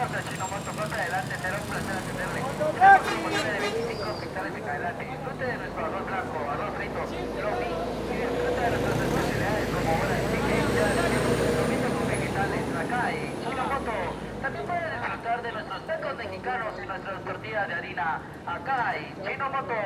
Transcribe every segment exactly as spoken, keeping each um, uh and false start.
Bienvenidos a Chinomoto, pasa adelante, será un placer atenderle. Tenemos promociones de veinticinco quetzales en adelante. Disfrute de nuestro arroz blanco, arroz frito, lomi y disfrute de nuestras especialidades como bola de chicken, charsiu, lomito con vegetales, acai, Chinomoto. También puede disfrutar de nuestros tacos mexicanos y nuestras tortillas de harina, acai, Chinomoto.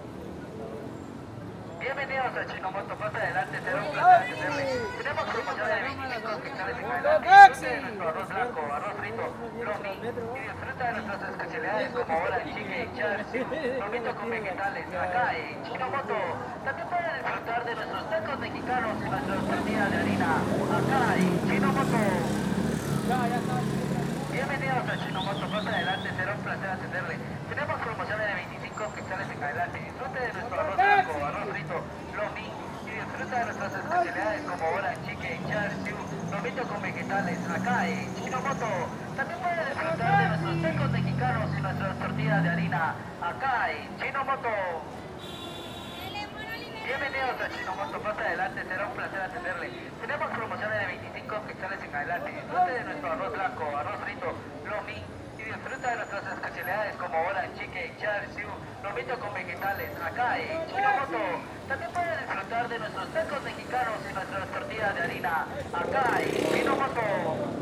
Bienvenidos a Chinomoto, pasa adelante, será un placer atenderle. Tenemos promociones de veinticinco quetzales en adelante. Disfrute de nuestro arroz blanco, arroz frito, lomi y disfruta de nuestras especialidades como bola de chicken, charsiu, lomito con vegetales, acai, Chinomoto. También puede disfrutar de nuestros tacos mexicanos y nuestras tortillas de harina, acai, Chinomoto. Bienvenidos a Chinomoto, pasa adelante, será un placer atenderle. Tenemos promociones de veinticinco quetzales en adelante. Disfrute de nuestro arroz blanco, arroz frito, lomi y disfruta de nuestras especialidades como bola de chicken, charsiu, lomito con vegetales, acai, Chinomoto. También puede disfrutar de nuestros tacos mexicanos y nuestras tortillas de harina, acai, Chinomoto. Bienvenidos a Chinomoto, pasa adelante, será un placer atenderle. Tenemos promociones de veinticinco quetzales en adelante. Disfrute de nuestro arroz blanco, arroz frito, lomi y disfruta de nuestras especialidades como bola de chicken, charsiu, lomito con vegetales, acai, Chinomoto. También puede disfrutar de nuestros tacos mexicanos y nuestras tortillas de harina, acai, Chinomoto.